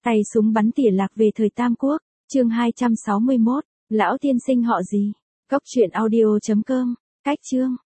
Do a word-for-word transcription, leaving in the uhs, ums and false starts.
Tay súng bắn tỉa lạc về thời Tam Quốc, chương hai trăm sáu mươi mốt, lão tiên sinh họ gì? Cốc truyện audio chấm com, cách chương.